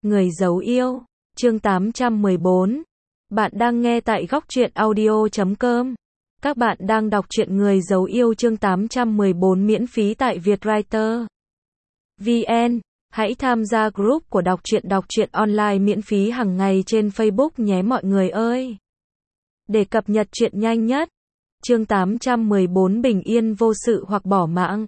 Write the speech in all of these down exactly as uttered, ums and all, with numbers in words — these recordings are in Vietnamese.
Người giấu yêu, chương tám trăm mười bốn. Bạn đang nghe tại góc truyện audio chấm com. Các bạn đang đọc truyện Người giấu yêu chương tám trăm mười bốn miễn phí tại Vietwriter chấm vn. Hãy tham gia group của đọc truyện đọc truyện online miễn phí hàng ngày trên Facebook nhé mọi người ơi. Để cập nhật truyện nhanh nhất. Chương tám trăm mười bốn bình yên vô sự hoặc bỏ mạng.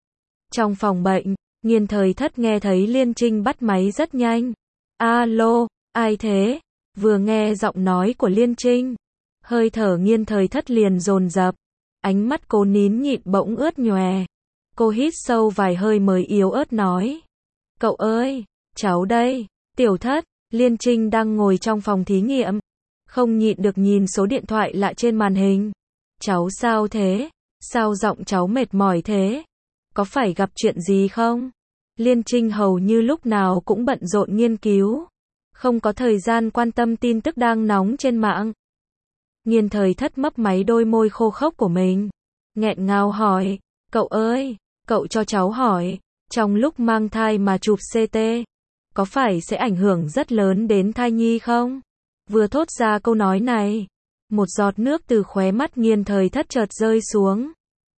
Trong phòng bệnh, Nghiên Thời Thất nghe thấy Liên Trinh bắt máy rất nhanh. Alo, ai thế? Vừa nghe giọng nói của Liên Trinh, hơi thở Nghiên Thời Thất liền dồn dập, ánh mắt cô nín nhịn bỗng ướt nhòe. Cô hít sâu vài hơi mới yếu ớt nói: "Cậu ơi, cháu đây." "Tiểu Thất." Liên Trinh đang ngồi trong phòng thí nghiệm, không nhịn được nhìn số điện thoại lạ trên màn hình. "Cháu sao thế? Sao giọng cháu mệt mỏi thế? Có phải gặp chuyện gì không?" Liên Trinh hầu như lúc nào cũng bận rộn nghiên cứu, không có thời gian quan tâm tin tức đang nóng trên mạng. Nghiên Thời Thất mấp máy đôi môi khô khốc của mình, nghẹn ngào hỏi: "Cậu ơi, cậu cho cháu hỏi, trong lúc mang thai mà chụp xê tê, có phải sẽ ảnh hưởng rất lớn đến thai nhi không?" Vừa thốt ra câu nói này, một giọt nước từ khóe mắt Nghiên Thời Thất chợt rơi xuống.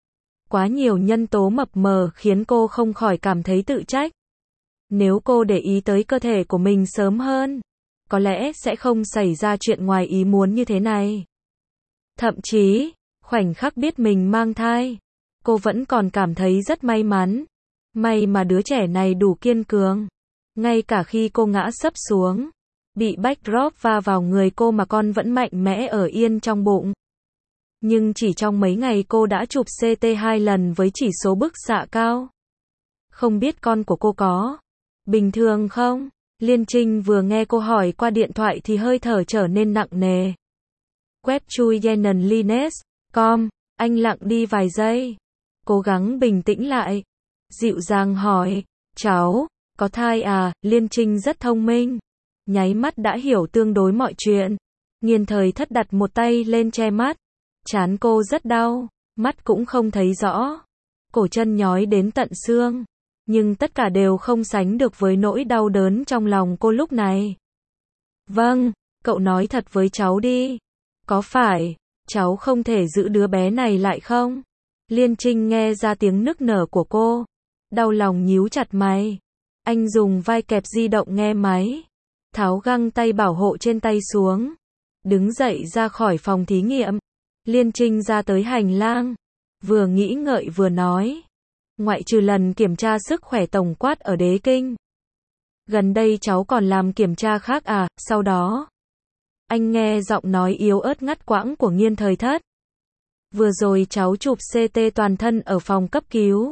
Quá nhiều nhân tố mập mờ khiến cô không khỏi cảm thấy tự trách. Nếu cô để ý tới cơ thể của mình sớm hơn, có lẽ sẽ không xảy ra chuyện ngoài ý muốn như thế này. Thậm chí, khoảnh khắc biết mình mang thai, cô vẫn còn cảm thấy rất may mắn. May mà đứa trẻ này đủ kiên cường. Ngay cả khi cô ngã sấp xuống, bị backdrop va vào người cô mà con vẫn mạnh mẽ ở yên trong bụng. Nhưng chỉ trong mấy ngày cô đã chụp xê tê hai lần với chỉ số bức xạ cao. Không biết con của cô có bình thường không? Liên Trinh vừa nghe cô hỏi qua điện thoại thì hơi thở trở nên nặng nề. Web chui Yenan Lines chấm com, anh lặng đi vài giây, cố gắng bình tĩnh lại, dịu dàng hỏi: "Cháu, có thai à?" Liên Trinh rất thông minh, nháy mắt đã hiểu tương đối mọi chuyện. Nghiên Thời Thất đặt một tay lên che mắt. Trán cô rất đau, mắt cũng không thấy rõ, cổ chân nhói đến tận xương, nhưng tất cả đều không sánh được với nỗi đau đớn trong lòng cô lúc này. "Vâng, cậu nói thật với cháu đi, có phải cháu không thể giữ đứa bé này lại không?" Liên Trinh nghe ra tiếng nức nở của cô, đau lòng nhíu chặt mày. Anh dùng vai kẹp di động nghe máy, tháo găng tay bảo hộ trên tay xuống, đứng dậy ra khỏi phòng thí nghiệm. Liên Trinh ra tới hành lang, vừa nghĩ ngợi vừa nói: "Ngoại trừ lần kiểm tra sức khỏe tổng quát ở Đế Kinh, gần đây cháu còn làm kiểm tra khác à?" Sau đó, anh nghe giọng nói yếu ớt ngắt quãng của Nghiên Thời Thất: "Vừa rồi cháu chụp xê tê toàn thân ở phòng cấp cứu."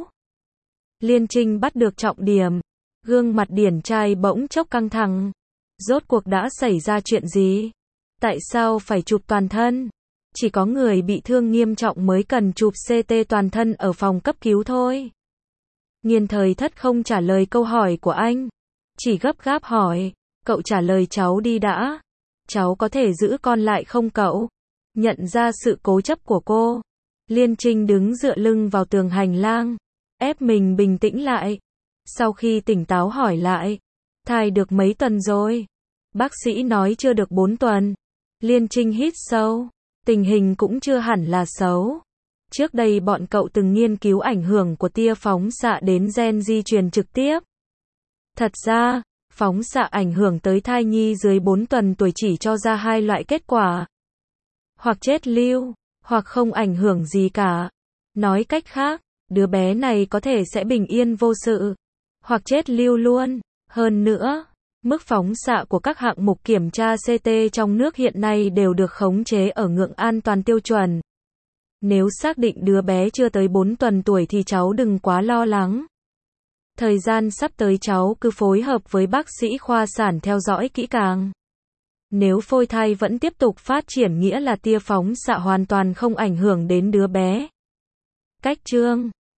Liên Trinh bắt được trọng điểm, gương mặt điển trai bỗng chốc căng thẳng. Rốt cuộc đã xảy ra chuyện gì? Tại sao phải chụp toàn thân? Chỉ có người bị thương nghiêm trọng mới cần chụp xê tê toàn thân ở phòng cấp cứu thôi. Nghiên Thời Thất không trả lời câu hỏi của anh, chỉ gấp gáp hỏi: "Cậu trả lời cháu đi đã. Cháu có thể giữ con lại không cậu?" Nhận ra sự cố chấp của cô, Liên Trinh đứng dựa lưng vào tường hành lang, ép mình bình tĩnh lại. Sau khi tỉnh táo hỏi lại: "Thai được mấy tuần rồi?" "Bác sĩ nói chưa được bốn tuần." Liên Trinh hít sâu. Tình hình cũng chưa hẳn là xấu. Trước đây bọn cậu từng nghiên cứu ảnh hưởng của tia phóng xạ đến gen di truyền trực tiếp. Thật ra, phóng xạ ảnh hưởng tới thai nhi dưới bốn tuần tuổi chỉ cho ra hai loại kết quả: hoặc chết lưu, hoặc không ảnh hưởng gì cả. Nói cách khác, đứa bé này có thể sẽ bình yên vô sự, hoặc chết lưu luôn. Hơn nữa, mức phóng xạ của các hạng mục kiểm tra xê tê trong nước hiện nay đều được khống chế ở ngưỡng an toàn tiêu chuẩn. Nếu xác định đứa bé chưa tới bốn tuần tuổi thì cháu đừng quá lo lắng. Thời gian sắp tới cháu cứ phối hợp với bác sĩ khoa sản theo dõi kỹ càng. Nếu phôi thai vẫn tiếp tục phát triển nghĩa là tia phóng xạ hoàn toàn không ảnh hưởng đến đứa bé. Cách chương